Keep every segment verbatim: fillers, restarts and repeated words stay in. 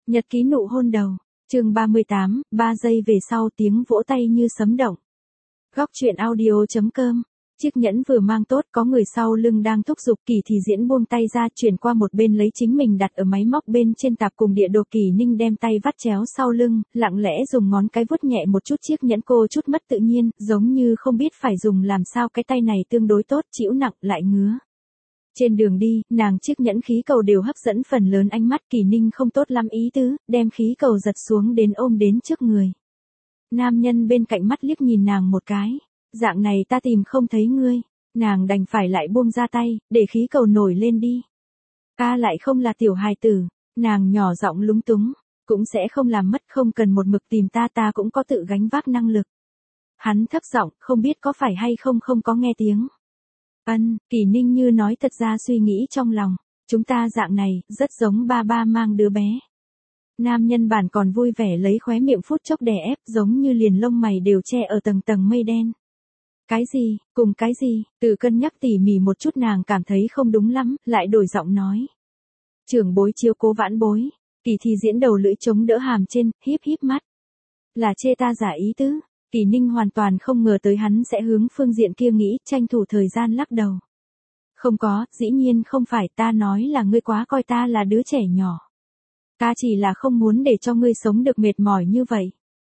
Nhật ký nụ hôn đầu, chương ba mươi tám, ba giây về sau tiếng vỗ tay như sấm động. Góc truyện audio.com. Chiếc nhẫn vừa mang tốt, có người sau lưng đang thúc giục. Kỳ thì diễn buông tay ra, chuyển qua một bên lấy chính mình đặt ở máy móc bên trên tạp cùng địa đồ. Kỳ Ninh đem tay vắt chéo sau lưng, lặng lẽ dùng ngón cái vuốt nhẹ một chút chiếc nhẫn, cô chút mất tự nhiên, giống như không biết phải dùng làm sao. Cái tay này tương đối tốt, chịu nặng lại ngứa. Trên đường đi, nàng chiếc nhẫn khí cầu đều hấp dẫn phần lớn ánh mắt. Kỳ Ninh không tốt lắm ý tứ, đem khí cầu giật xuống đến ôm đến trước người. Nam nhân bên cạnh mắt liếc nhìn nàng một cái. Dạng này ta tìm không thấy ngươi. Nàng đành phải lại buông ra tay, để khí cầu nổi lên đi. Ta lại không là tiểu hài tử. Nàng nhỏ giọng lúng túng. Cũng sẽ không làm mất, không cần một mực tìm ta, ta cũng có tự gánh vác năng lực. Hắn thấp giọng, không biết có phải hay không không có nghe tiếng. Ân, Kỳ Ninh như nói thật ra suy nghĩ trong lòng. Chúng ta dạng này, rất giống ba ba mang đứa bé. Nam nhân bản còn vui vẻ lấy khóe miệng phút chốc đè ép, giống như liền lông mày đều che ở tầng tầng mây đen. Cái gì, cùng cái gì, từ cân nhắc tỉ mỉ một chút nàng cảm thấy không đúng lắm, lại đổi giọng nói. Trưởng bối chiếu cố vãn bối. Kỳ thì diễn đầu lưỡi chống đỡ hàm trên, híp híp mắt. Là chê ta giả ý tứ. Kỳ Ninh hoàn toàn không ngờ tới hắn sẽ hướng phương diện kia nghĩ, tranh thủ thời gian lắc đầu. Không có, dĩ nhiên không phải, ta nói là ngươi quá coi ta là đứa trẻ nhỏ. Ta chỉ là không muốn để cho ngươi sống được mệt mỏi như vậy.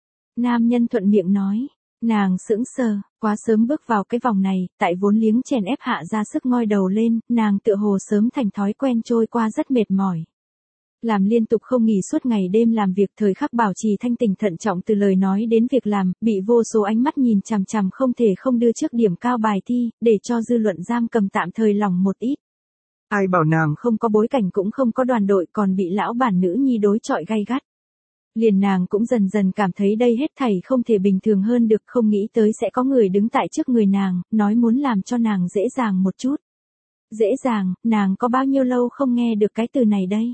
Nam nhân thuận miệng nói, nàng sững sờ, quá sớm bước vào cái vòng này, tại vốn liếng chèn ép hạ ra sức ngoi đầu lên, nàng tựa hồ sớm thành thói quen trôi qua rất mệt mỏi. Làm liên tục không nghỉ suốt ngày đêm làm việc, thời khắc bảo trì thanh tỉnh thận trọng từ lời nói đến việc làm, bị vô số ánh mắt nhìn chằm chằm, không thể không đưa trước điểm cao bài thi, để cho dư luận giam cầm tạm thời lỏng một ít. Ai bảo nàng không có bối cảnh cũng không có đoàn đội, còn bị lão bản nữ nhi đối chọi gay gắt. Liền nàng cũng dần dần cảm thấy đây hết thảy không thể bình thường hơn được, không nghĩ tới sẽ có người đứng tại trước người nàng, nói muốn làm cho nàng dễ dàng một chút. Dễ dàng, nàng có bao nhiêu lâu không nghe được cái từ này đây?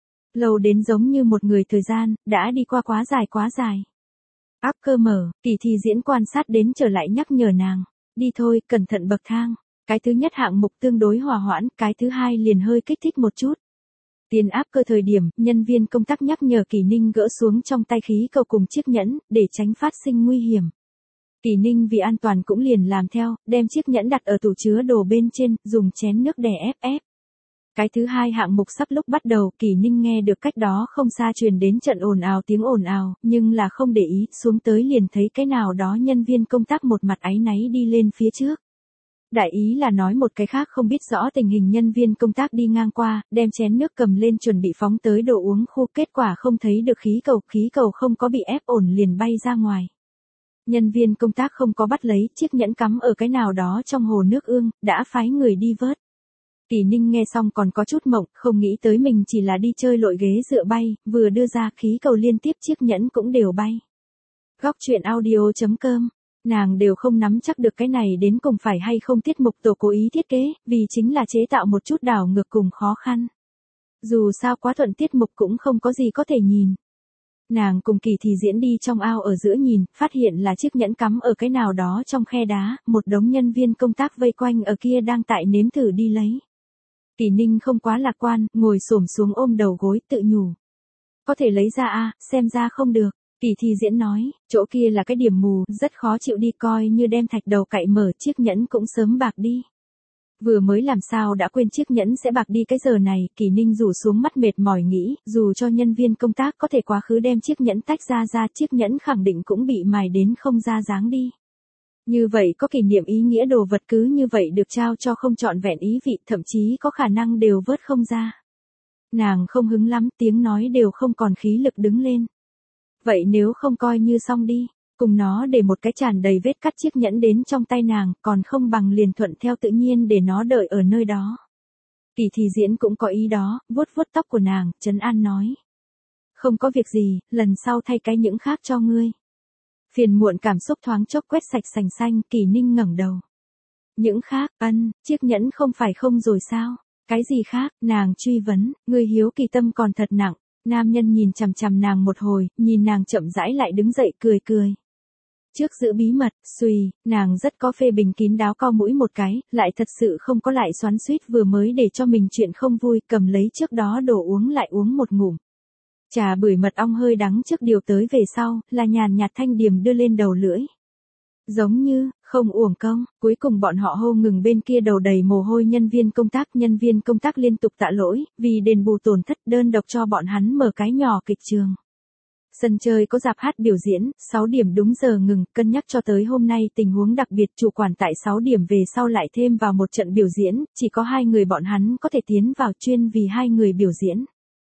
Lâu đến giống như một người thời gian, đã đi qua quá dài quá dài. Áp cơ mở, Kỳ thì diễn quan sát đến trở lại nhắc nhở nàng. Đi thôi, cẩn thận bậc thang. Cái thứ nhất hạng mục tương đối hòa hoãn, cái thứ hai liền hơi kích thích một chút. Tiền áp cơ thời điểm, nhân viên công tác nhắc nhở Kỳ Ninh gỡ xuống trong tay khí cầu cùng chiếc nhẫn, để tránh phát sinh nguy hiểm. Kỳ Ninh vì an toàn cũng liền làm theo, đem chiếc nhẫn đặt ở tủ chứa đồ bên trên, dùng chén nước đè ép ép. Cái thứ hai hạng mục sắp lúc bắt đầu, Kỳ Ninh nghe được cách đó không xa truyền đến trận ồn ào tiếng ồn ào, nhưng là không để ý, xuống tới liền thấy cái nào đó nhân viên công tác một mặt áy náy đi lên phía trước. Đại ý là nói một cái khác không biết rõ tình hình nhân viên công tác đi ngang qua, đem chén nước cầm lên chuẩn bị phóng tới đồ uống khu, kết quả không thấy được khí cầu, khí cầu không có bị ép ổn liền bay ra ngoài. Nhân viên công tác không có bắt lấy, chiếc nhẫn cắm ở cái nào đó trong hồ nước ương, đã phái người đi vớt. Kỳ Ninh nghe xong còn có chút mộng, không nghĩ tới mình chỉ là đi chơi lội ghế dựa bay, vừa đưa ra khí cầu liên tiếp chiếc nhẫn cũng đều bay. Góc truyện audio.com. Nàng đều không nắm chắc được cái này đến cùng phải hay không tiết mục tổ cố ý thiết kế, vì chính là chế tạo một chút đảo ngược cùng khó khăn. Dù sao quá thuận tiết mục cũng không có gì có thể nhìn. Nàng cùng Kỳ thì diễn đi trong ao ở giữa nhìn, phát hiện là chiếc nhẫn cắm ở cái nào đó trong khe đá, một đống nhân viên công tác vây quanh ở kia đang tại nếm thử đi lấy. Kỳ Ninh không quá lạc quan, ngồi xổm xuống ôm đầu gối tự nhủ. Có thể lấy ra a, xem ra không được. Kỳ thì diễn nói, chỗ kia là cái điểm mù, rất khó chịu đi, coi như đem thạch đầu cạy mở, chiếc nhẫn cũng sớm bạc đi. Vừa mới làm sao đã quên chiếc nhẫn sẽ bạc đi cái giờ này, Kỳ Ninh rủ xuống mắt mệt mỏi nghĩ, dù cho nhân viên công tác có thể quá khứ đem chiếc nhẫn tách ra ra, chiếc nhẫn khẳng định cũng bị mài đến không ra dáng đi. Như vậy có kỷ niệm ý nghĩa đồ vật cứ như vậy được trao cho không trọn vẹn ý vị, thậm chí có khả năng đều vớt không ra. Nàng không hứng lắm, tiếng nói đều không còn khí lực đứng lên. Vậy nếu không coi như xong đi, cùng nó để một cái tràn đầy vết cắt chiếc nhẫn đến trong tay nàng, còn không bằng liền thuận theo tự nhiên để nó đợi ở nơi đó. Kỳ thì diễn cũng có ý đó, vuốt vuốt tóc của nàng, trấn an nói. Không có việc gì, lần sau thay cái những khác cho ngươi. Phiền muộn cảm xúc thoáng chốc quét sạch sành xanh, Kỳ Ninh ngẩng đầu. Những khác, ân, chiếc nhẫn không phải không rồi sao? Cái gì khác, nàng truy vấn, người hiếu kỳ tâm còn thật nặng. Nam nhân nhìn chằm chằm nàng một hồi, nhìn nàng chậm rãi lại đứng dậy cười cười. Trước giữ bí mật, xùy, nàng rất có phê bình kín đáo co mũi một cái, lại thật sự không có lại xoắn xuýt vừa mới để cho mình chuyện không vui, cầm lấy trước đó đồ uống lại uống một ngụm. Trà bưởi mật ong hơi đắng trước điều tới về sau, là nhàn nhạt thanh điềm đưa lên đầu lưỡi. Giống như, không uổng công, cuối cùng bọn họ hô ngừng bên kia đầu đầy mồ hôi nhân viên công tác. Nhân viên công tác liên tục tạ lỗi, vì đền bù tổn thất đơn độc cho bọn hắn mở cái nhỏ kịch trường. Sân chơi có dạp hát biểu diễn, sáu điểm đúng giờ ngừng, cân nhắc cho tới hôm nay tình huống đặc biệt chủ quản tại sáu điểm về sau lại thêm vào một trận biểu diễn, chỉ có hai người bọn hắn có thể tiến vào chuyên vì hai người biểu diễn.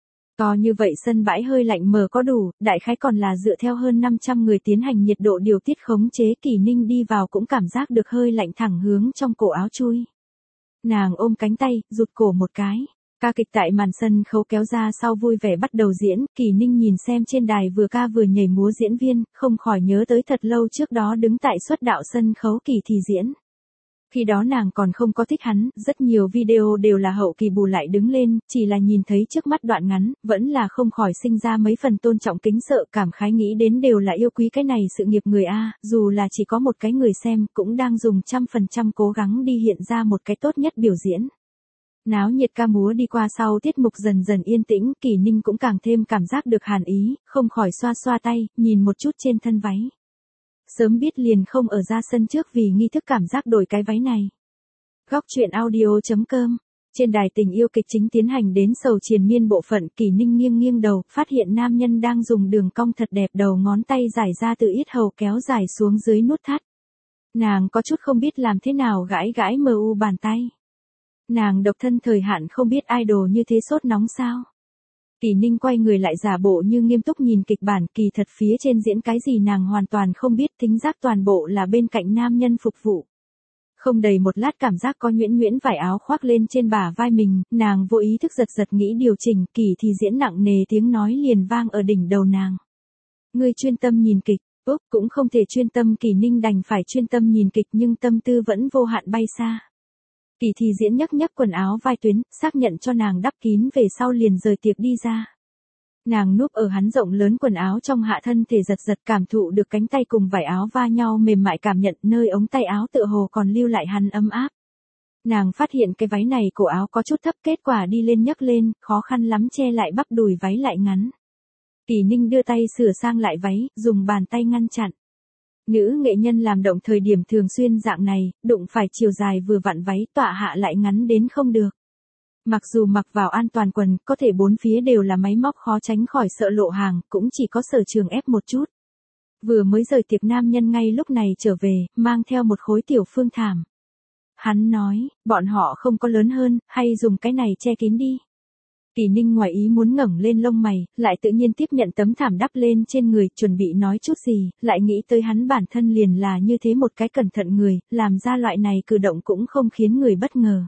To như vậy sân bãi hơi lạnh mờ có đủ, đại khái còn là dựa theo hơn năm trăm người tiến hành nhiệt độ điều tiết khống chế. Kỳ Ninh đi vào cũng cảm giác được hơi lạnh thẳng hướng trong cổ áo chui. Nàng ôm cánh tay, rụt cổ một cái. Ca kịch tại màn sân khấu kéo ra sau vui vẻ bắt đầu diễn, Kỳ Ninh nhìn xem trên đài vừa ca vừa nhảy múa diễn viên, không khỏi nhớ tới thật lâu trước đó đứng tại xuất đạo sân khấu Kỳ thì diễn. Khi đó nàng còn không có thích hắn, rất nhiều video đều là hậu kỳ bù lại đứng lên, chỉ là nhìn thấy trước mắt đoạn ngắn, vẫn là không khỏi sinh ra mấy phần tôn trọng kính sợ, cảm khái nghĩ đến đều là yêu quý cái này sự nghiệp người A, dù là chỉ có một cái người xem, cũng đang dùng trăm phần trăm cố gắng đi hiện ra một cái tốt nhất biểu diễn. Náo nhiệt ca múa đi qua sau tiết mục dần dần yên tĩnh, Kỳ Ninh cũng càng thêm cảm giác được hàn ý, không khỏi xoa xoa tay, nhìn một chút trên thân váy. Sớm biết liền không ở ra sân trước vì nghi thức cảm giác đổi cái váy này. Góc truyện audio chấm com. Trên đài tình yêu kịch chính tiến hành đến sầu triền miên bộ phận, Kỳ Ninh nghiêng nghiêng đầu, phát hiện nam nhân đang dùng đường cong thật đẹp, đầu ngón tay giải ra từ yết hầu kéo dài xuống dưới nút thắt. Nàng có chút không biết làm thế nào gãi gãi mờ u bàn tay. Nàng độc thân thời hạn không biết idol như thế sốt nóng sao. Kỳ Ninh quay người lại giả bộ như nghiêm túc nhìn kịch bản, kỳ thật phía trên diễn cái gì nàng hoàn toàn không biết, thính giác toàn bộ là bên cạnh nam nhân phục vụ. Không đầy một lát cảm giác có nhuyễn nhuyễn vải áo khoác lên trên bả vai mình, nàng vô ý thức giật giật nghĩ điều chỉnh, Kỳ thì diễn nặng nề tiếng nói liền vang ở đỉnh đầu nàng. Ngươi chuyên tâm nhìn kịch, Úc cũng không thể chuyên tâm, Kỳ Ninh đành phải chuyên tâm nhìn kịch nhưng tâm tư vẫn vô hạn bay xa. Kỳ thì diễn nhấc nhấc quần áo vai tuyến, xác nhận cho nàng đắp kín về sau liền rời tiệc đi ra. Nàng núp ở hắn rộng lớn quần áo trong hạ thân thể giật giật cảm thụ được cánh tay cùng vải áo va nhau mềm mại, cảm nhận nơi ống tay áo tựa hồ còn lưu lại hắn ấm áp. Nàng phát hiện cái váy này cổ áo có chút thấp, kết quả đi lên nhấc lên, khó khăn lắm che lại bắp đùi váy lại ngắn. Kỳ Ninh đưa tay sửa sang lại váy, dùng bàn tay ngăn chặn. Nữ nghệ nhân làm động thời điểm thường xuyên dạng này, đụng phải chiều dài vừa vặn váy tọa hạ lại ngắn đến không được. Mặc dù mặc vào an toàn quần, có thể bốn phía đều là máy móc khó tránh khỏi sợ lộ hàng, cũng chỉ có Sở Trường ép một chút. Vừa mới rời tiệc nam nhân ngay lúc này trở về, mang theo một khối tiểu phương thảm. Hắn nói, bọn họ không có lớn hơn, hay dùng cái này che kín đi. Kỳ Ninh ngoài ý muốn ngẩng lên lông mày, lại tự nhiên tiếp nhận tấm thảm đắp lên trên người, chuẩn bị nói chút gì, lại nghĩ tới hắn bản thân liền là như thế một cái cẩn thận người, làm ra loại này cử động cũng không khiến người bất ngờ.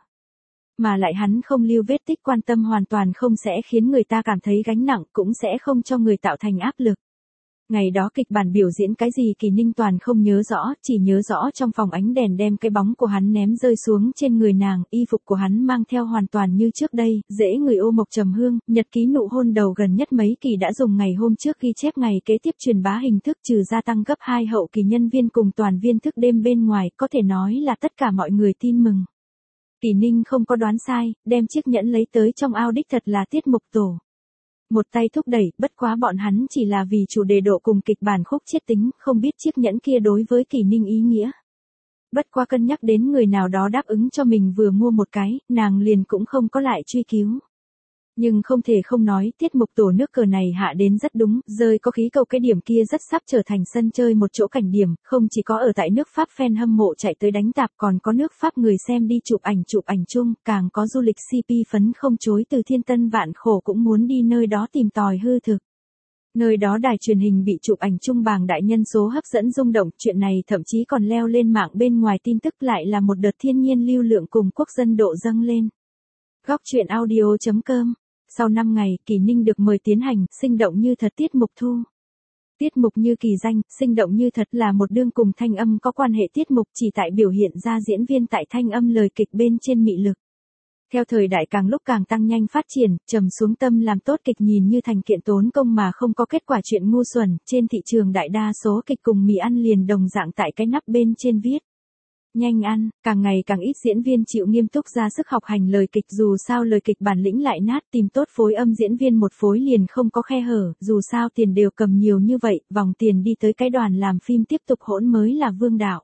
Mà lại hắn không lưu vết tích, quan tâm hoàn toàn không sẽ khiến người ta cảm thấy gánh nặng, cũng sẽ không cho người tạo thành áp lực. Ngày đó kịch bản biểu diễn cái gì Kỳ Ninh toàn không nhớ rõ, chỉ nhớ rõ trong phòng ánh đèn đem cái bóng của hắn ném rơi xuống trên người nàng, y phục của hắn mang theo hoàn toàn như trước đây, dễ người ô mộc trầm hương, nhật ký nụ hôn đầu gần nhất mấy kỳ đã dùng ngày hôm trước ghi chép ngày kế tiếp truyền bá hình thức, trừ gia tăng gấp hai hậu kỳ nhân viên cùng toàn viên thức đêm bên ngoài, có thể nói là tất cả mọi người tin mừng. Kỳ Ninh không có đoán sai, đem chiếc nhẫn lấy tới trong ao đích thật là tiết mục tổ. Một tay thúc đẩy, bất quá bọn hắn chỉ là vì chủ đề độ cùng kịch bản khúc chiết tính, không biết chiếc nhẫn kia đối với Kỳ Ninh ý nghĩa. Bất quá cân nhắc đến người nào đó đáp ứng cho mình vừa mua một cái, nàng liền cũng không có lại truy cứu. Nhưng không thể không nói, tiết mục tổ nước cờ này hạ đến rất đúng, rơi có khí cầu cái điểm kia rất sắp trở thành sân chơi một chỗ cảnh điểm, không chỉ có ở tại nước Pháp fan hâm mộ chạy tới đánh tạp, còn có nước Pháp người xem đi chụp ảnh chụp ảnh chung, càng có du lịch xê pê phấn không chối từ thiên tân vạn khổ cũng muốn đi nơi đó tìm tòi hư thực. Nơi đó đài truyền hình bị chụp ảnh chung bảng đại nhân số hấp dẫn rung động, chuyện này thậm chí còn leo lên mạng bên ngoài tin tức, lại là một đợt thiên nhiên lưu lượng cùng quốc dân độ dâng lên. Góc truyện audio chấm com. Sau năm ngày, Kỳ Ninh được mời tiến hành, sinh động như thật tiết mục thu. Tiết mục như kỳ danh, sinh động như thật là một đương cùng thanh âm có quan hệ tiết mục, chỉ tại biểu hiện ra diễn viên tại thanh âm lời kịch bên trên mị lực. Theo thời đại càng lúc càng tăng nhanh phát triển, trầm xuống tâm làm tốt kịch nhìn như thành kiện tốn công mà không có kết quả chuyện ngu xuẩn, trên thị trường đại đa số kịch cùng mì ăn liền đồng dạng tại cái nắp bên trên viết. Nhanh ăn, càng ngày càng ít diễn viên chịu nghiêm túc ra sức học hành lời kịch, dù sao lời kịch bản lĩnh lại nát, tìm tốt phối âm diễn viên một phối liền không có khe hở, dù sao tiền đều cầm nhiều như vậy, vòng tiền đi tới cái đoàn làm phim tiếp tục hỗn mới là vương đạo.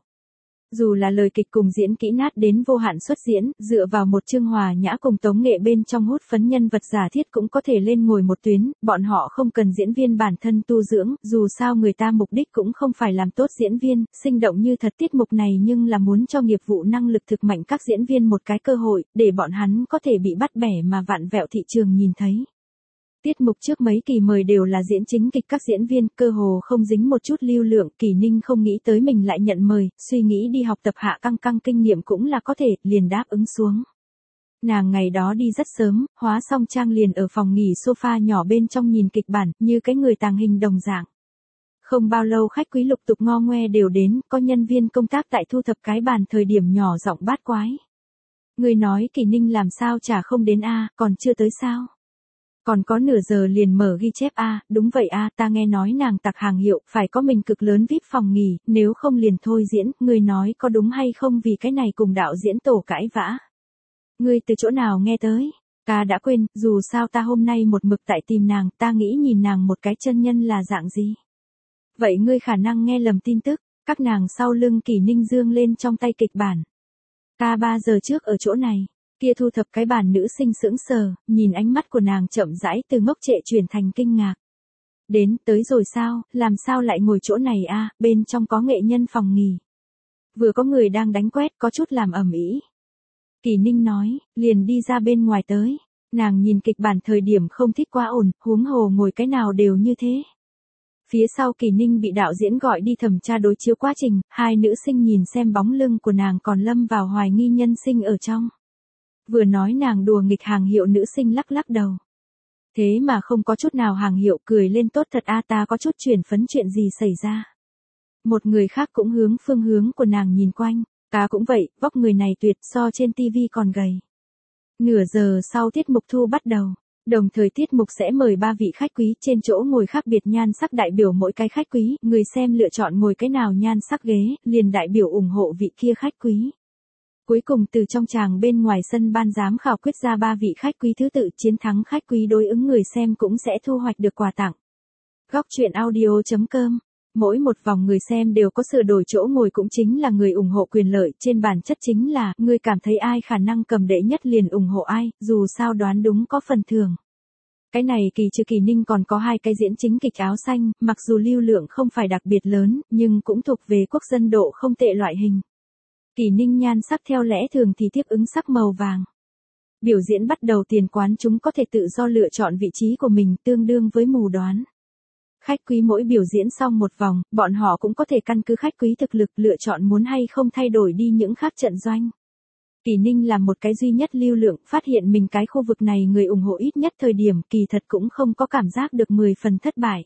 Dù là lời kịch cùng diễn kỹ nát đến vô hạn xuất diễn, dựa vào một chương hòa nhã cùng tống nghệ bên trong hút phấn nhân vật giả thiết cũng có thể lên ngồi một tuyến, bọn họ không cần diễn viên bản thân tu dưỡng, dù sao người ta mục đích cũng không phải làm tốt diễn viên, sinh động như thật tiết mục này nhưng là muốn cho nghiệp vụ năng lực thực mạnh các diễn viên một cái cơ hội, để bọn hắn có thể bị bắt bẻ mà vặn vẹo thị trường nhìn thấy. Tiết mục trước mấy kỳ mời đều là diễn chính kịch các diễn viên, cơ hồ không dính một chút lưu lượng, Kỳ Ninh không nghĩ tới mình lại nhận mời, suy nghĩ đi học tập hạ căng căng kinh nghiệm cũng là có thể, liền đáp ứng xuống. Nàng ngày đó đi rất sớm, hóa xong trang liền ở phòng nghỉ sofa nhỏ bên trong nhìn kịch bản, như cái người tàng hình đồng dạng. Không bao lâu khách quý lục tục ngo ngoe đều đến, có nhân viên công tác tại thu thập cái bàn thời điểm nhỏ giọng bát quái. Người nói Kỳ Ninh làm sao chả không đến a, còn chưa tới sao? Còn có nửa giờ liền mở ghi chép a, à, đúng vậy a, à, ta nghe nói nàng tặc hàng hiệu, phải có mình cực lớn vê i pê phòng nghỉ, nếu không liền thôi diễn, người nói có đúng hay không vì cái này cùng đạo diễn tổ cãi vã. Ngươi từ chỗ nào nghe tới? Ta đã quên, dù sao ta hôm nay một mực tại tìm nàng, ta nghĩ nhìn nàng một cái chân nhân là dạng gì. Vậy ngươi khả năng nghe lầm tin tức, các nàng sau lưng Kỳ Ninh dương lên trong tay kịch bản. Ta ba giờ trước ở chỗ này. Kia thu thập cái bản nữ sinh sững sờ, nhìn ánh mắt của nàng chậm rãi từ ngốc trệ chuyển thành kinh ngạc. Đến, tới rồi sao, làm sao lại ngồi chỗ này a, à, bên trong có nghệ nhân phòng nghỉ. Vừa có người đang đánh quét có chút làm ầm ĩ. Kỳ Ninh nói, liền đi ra bên ngoài tới. Nàng nhìn kịch bản thời điểm không thích quá ổn, huống hồ ngồi cái nào đều như thế. Phía sau Kỳ Ninh bị đạo diễn gọi đi thẩm tra đối chiếu quá trình, hai nữ sinh nhìn xem bóng lưng của nàng còn lâm vào hoài nghi nhân sinh ở trong. Vừa nói nàng đùa nghịch hàng hiệu nữ sinh lắc lắc đầu. Thế mà không có chút nào hàng hiệu cười lên tốt thật a, ta có chút chuyển phấn chuyện gì xảy ra. Một người khác cũng hướng phương hướng của nàng nhìn quanh, ta cũng vậy, vóc người này tuyệt so trên tivi còn gầy. Nửa giờ sau tiết mục thu bắt đầu, đồng thời tiết mục sẽ mời ba vị khách quý trên chỗ ngồi khác biệt nhan sắc đại biểu mỗi cái khách quý, người xem lựa chọn ngồi cái nào nhan sắc ghế, liền đại biểu ủng hộ vị kia khách quý. Cuối cùng từ trong tràng bên ngoài sân ban giám khảo quyết ra ba vị khách quý thứ tự, chiến thắng khách quý đối ứng người xem cũng sẽ thu hoạch được quà tặng. Góc truyện audio chấm com. Mỗi một vòng người xem đều có sửa đổi chỗ ngồi cũng chính là người ủng hộ quyền lợi, trên bản chất chính là, người cảm thấy ai khả năng cầm đệ nhất liền ủng hộ ai, dù sao đoán đúng có phần thưởng. Cái này kỳ trừ Kỳ Ninh còn có hai cái diễn chính kịch áo xanh, mặc dù lưu lượng không phải đặc biệt lớn, nhưng cũng thuộc về quốc dân độ không tệ loại hình. Kỳ Ninh nhan sắc theo lẽ thường thì tiếp ứng sắc màu vàng. Biểu diễn bắt đầu tiền quán chúng có thể tự do lựa chọn vị trí của mình tương đương với mù đoán. Khách quý mỗi biểu diễn xong một vòng, bọn họ cũng có thể căn cứ khách quý thực lực lựa chọn muốn hay không thay đổi đi những khác trận doanh. Kỳ Ninh là một cái duy nhất lưu lượng, phát hiện mình cái khu vực này người ủng hộ ít nhất thời điểm, kỳ thật cũng không có cảm giác được mười phần thất bại.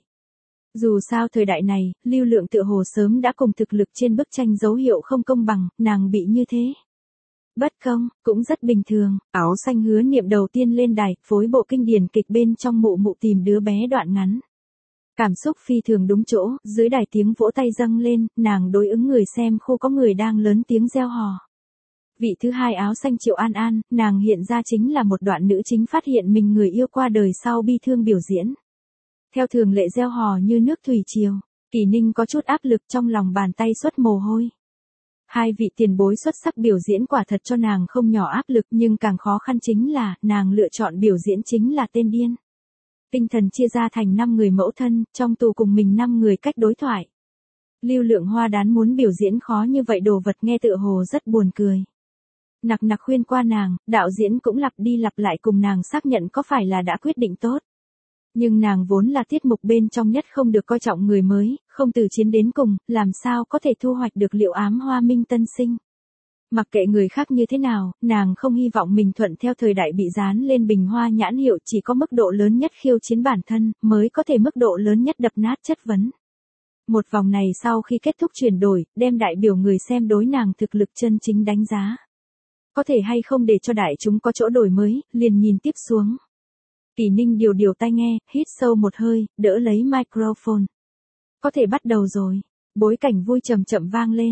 Dù sao thời đại này, lưu lượng tựa hồ sớm đã cùng thực lực trên bức tranh dấu hiệu không công bằng, nàng bị như thế. Bất công, cũng rất bình thường, áo xanh hứa niệm đầu tiên lên đài, phối bộ kinh điển kịch bên trong mụ mụ tìm đứa bé đoạn ngắn. Cảm xúc phi thường đúng chỗ, dưới đài tiếng vỗ tay dâng lên, nàng đối ứng người xem khu có người đang lớn tiếng reo hò. Vị thứ hai áo xanh Triệu An An, nàng hiện ra chính là một đoạn nữ chính phát hiện mình người yêu qua đời sau bi thương biểu diễn. Theo thường lệ reo hò như nước thủy triều, Kỳ Ninh có chút áp lực trong lòng bàn tay xuất mồ hôi. Hai vị tiền bối xuất sắc biểu diễn quả thật cho nàng không nhỏ áp lực, nhưng càng khó khăn chính là, nàng lựa chọn biểu diễn chính là tên điên. Tinh thần chia ra thành năm người mẫu thân, trong tù cùng mình năm người cách đối thoại. Lưu lượng hoa đán muốn biểu diễn khó như vậy đồ vật nghe tựa hồ rất buồn cười. Nặc nặc khuyên qua nàng, đạo diễn cũng lặp đi lặp lại cùng nàng xác nhận có phải là đã quyết định tốt. Nhưng nàng vốn là tiết mục bên trong nhất không được coi trọng người mới, không từ chiến đến cùng, làm sao có thể thu hoạch được liệu ám hoa minh tân sinh. Mặc kệ người khác như thế nào, nàng không hy vọng mình thuận theo thời đại bị dán lên bình hoa nhãn hiệu, chỉ có mức độ lớn nhất khiêu chiến bản thân, mới có thể mức độ lớn nhất đập nát chất vấn. Một vòng này sau khi kết thúc chuyển đổi, đem đại biểu người xem đối nàng thực lực chân chính đánh giá. Có thể hay không để cho đại chúng có chỗ đổi mới, liền nhìn tiếp xuống. Kỳ Ninh điều điều tai nghe, hít sâu một hơi, đỡ lấy microphone. Có thể bắt đầu rồi. Bối cảnh vui chậm chậm vang lên.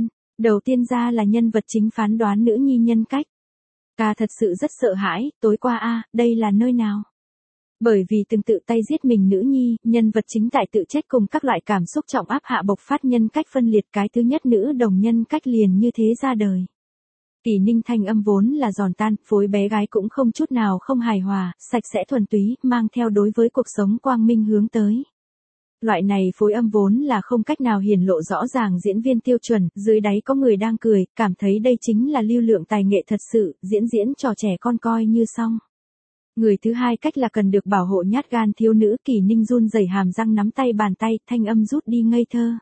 Đầu tiên ra là nhân vật chính phán đoán nữ nhi nhân cách. Ta thật sự rất sợ hãi, tối qua a, đây là nơi nào? Bởi vì từng tự tay giết mình nữ nhi, nhân vật chính tại tự trách cùng các loại cảm xúc trọng áp hạ bộc phát nhân cách phân liệt, cái thứ nhất nữ đồng nhân cách liền như thế ra đời. Kỳ Ninh thanh âm vốn là giòn tan, phối bé gái cũng không chút nào không hài hòa, sạch sẽ thuần túy, mang theo đối với cuộc sống quang minh hướng tới. Loại này phối âm vốn là không cách nào hiển lộ rõ ràng diễn viên tiêu chuẩn, dưới đáy có người đang cười, cảm thấy đây chính là lưu lượng tài nghệ thật sự, diễn diễn trò trẻ con coi như xong. Người thứ hai cách là cần được bảo hộ nhát gan thiếu nữ. Kỳ Ninh run rẩy hàm răng nắm tay bàn tay, thanh âm rút đi ngây thơ.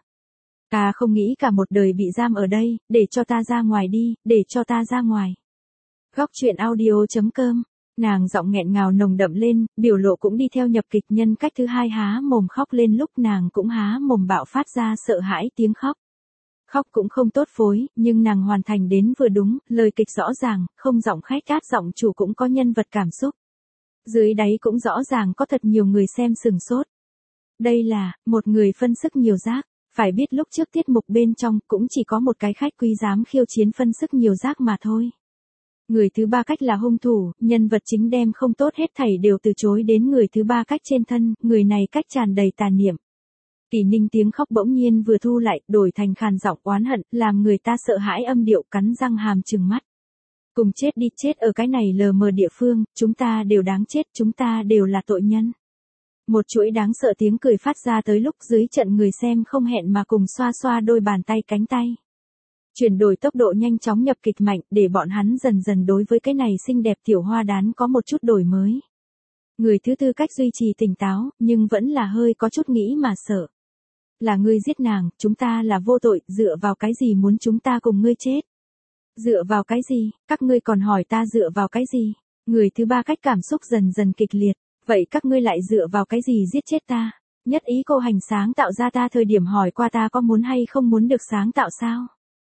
Ta không nghĩ cả một đời bị giam ở đây, để cho ta ra ngoài đi, để cho ta ra ngoài. Góc truyện audio chấm com. Nàng giọng nghẹn ngào nồng đậm lên, biểu lộ cũng đi theo nhập kịch. Nhân cách thứ hai há mồm khóc lên, lúc nàng cũng há mồm bạo phát ra sợ hãi tiếng khóc. Khóc cũng không tốt phối, nhưng nàng hoàn thành đến vừa đúng, lời kịch rõ ràng, không giọng khách cát giọng chủ cũng có nhân vật cảm xúc. Dưới đáy cũng rõ ràng có thật nhiều người xem sừng sốt. Đây là, một người phân sức nhiều giác. Phải biết lúc trước tiết mục bên trong cũng chỉ có một cái khách quý dám khiêu chiến phân sức nhiều giác mà thôi. Người thứ ba cách là hung thủ, nhân vật chính đem không tốt hết thảy đều từ chối đến người thứ ba cách trên thân, người này cách tràn đầy tà niệm. Kỳ Ninh tiếng khóc bỗng nhiên vừa thu lại, đổi thành khàn giọng oán hận, làm người ta sợ hãi âm điệu, cắn răng hàm trừng mắt. Cùng chết đi, chết ở cái này lờ mờ địa phương, chúng ta đều đáng chết, chúng ta đều là tội nhân. Một chuỗi đáng sợ tiếng cười phát ra tới lúc dưới trận người xem không hẹn mà cùng xoa xoa đôi bàn tay cánh tay. Chuyển đổi tốc độ nhanh chóng nhập kịch mạnh để bọn hắn dần dần đối với cái này xinh đẹp tiểu hoa đán có một chút đổi mới. Người thứ tư cách duy trì tỉnh táo, nhưng vẫn là hơi có chút nghĩ mà sợ. Là ngươi giết nàng, chúng ta là vô tội, dựa vào cái gì muốn chúng ta cùng ngươi chết? Dựa vào cái gì, các ngươi còn hỏi ta dựa vào cái gì? Người thứ ba cách cảm xúc dần dần kịch liệt. Vậy các ngươi lại dựa vào cái gì giết chết ta? Nhất ý cô hành sáng tạo ra ta thời điểm hỏi qua ta có muốn hay không muốn được sáng tạo sao?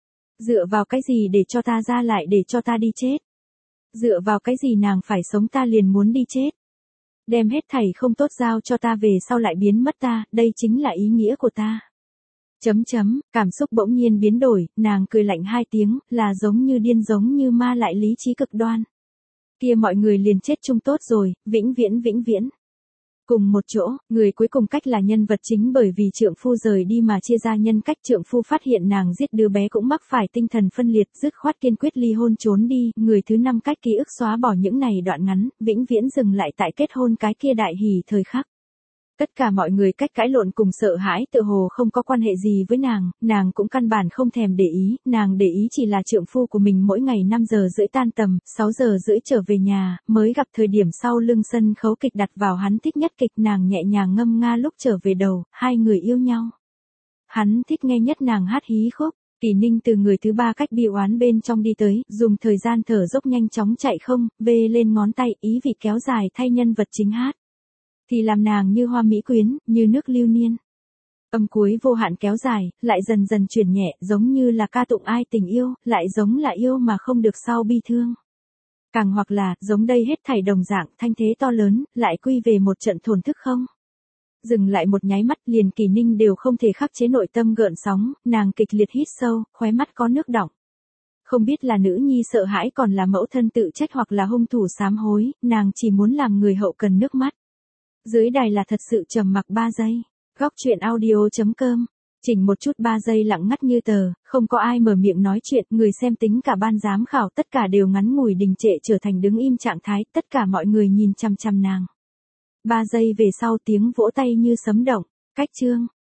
Dựa vào cái gì để cho ta ra lại để cho ta đi chết? Dựa vào cái gì nàng phải sống ta liền muốn đi chết? Đem hết thảy không tốt giao cho ta về sau lại biến mất ta, đây chính là ý nghĩa của ta. Chấm chấm, cảm xúc bỗng nhiên biến đổi, nàng cười lạnh hai tiếng, là giống như điên giống như ma lại lý trí cực đoan. Kia mọi người liền chết chung tốt rồi, vĩnh viễn vĩnh viễn. Cùng một chỗ, người cuối cùng cách là nhân vật chính bởi vì trượng phu rời đi mà chia ra nhân cách. Trượng phu phát hiện nàng giết đứa bé cũng mắc phải tinh thần phân liệt, dứt khoát kiên quyết ly hôn trốn đi. Người thứ năm cách ký ức xóa bỏ những này đoạn ngắn, vĩnh viễn dừng lại tại kết hôn cái kia đại hỉ thời khắc. Tất cả mọi người cách cãi lộn cùng sợ hãi tự hồ không có quan hệ gì với nàng, nàng cũng căn bản không thèm để ý, nàng để ý chỉ là trượng phu của mình mỗi ngày năm giờ rưỡi tan tầm, sáu giờ rưỡi trở về nhà, mới gặp thời điểm sau lưng sân khấu kịch đặt vào hắn thích nhất kịch, nàng nhẹ nhàng ngâm nga lúc trở về đầu, hai người yêu nhau. Hắn thích nghe nhất nàng hát hí khúc. Kỳ Ninh từ người thứ ba cách bi oán bên trong đi tới, dùng thời gian thở dốc nhanh chóng chạy không, vê lên ngón tay, ý vị kéo dài thay nhân vật chính hát. Thì làm nàng như hoa mỹ quyến, như nước lưu niên. Âm cuối vô hạn kéo dài, lại dần dần chuyển nhẹ, giống như là ca tụng ai tình yêu, lại giống là yêu mà không được sau bi thương. Càng hoặc là, giống đây hết thảy đồng dạng, thanh thế to lớn, lại quy về một trận thổn thức không. Dừng lại một nháy mắt, liền Kỳ Ninh đều không thể khắc chế nội tâm gợn sóng, nàng kịch liệt hít sâu, khóe mắt có nước đọng. Không biết là nữ nhi sợ hãi còn là mẫu thân tự trách hoặc là hung thủ sám hối, nàng chỉ muốn làm người hậu cần nước mắt. Dưới đài là thật sự trầm mặc ba giây. Góc truyện audio chấm com. Chỉnh một chút ba giây lặng ngắt như tờ, không có ai mở miệng nói chuyện, người xem tính cả ban giám khảo tất cả đều ngắn ngủi đình trệ trở thành đứng im trạng thái, tất cả mọi người nhìn chăm chăm nàng. Ba giây về sau tiếng vỗ tay như sấm động. Cách chương.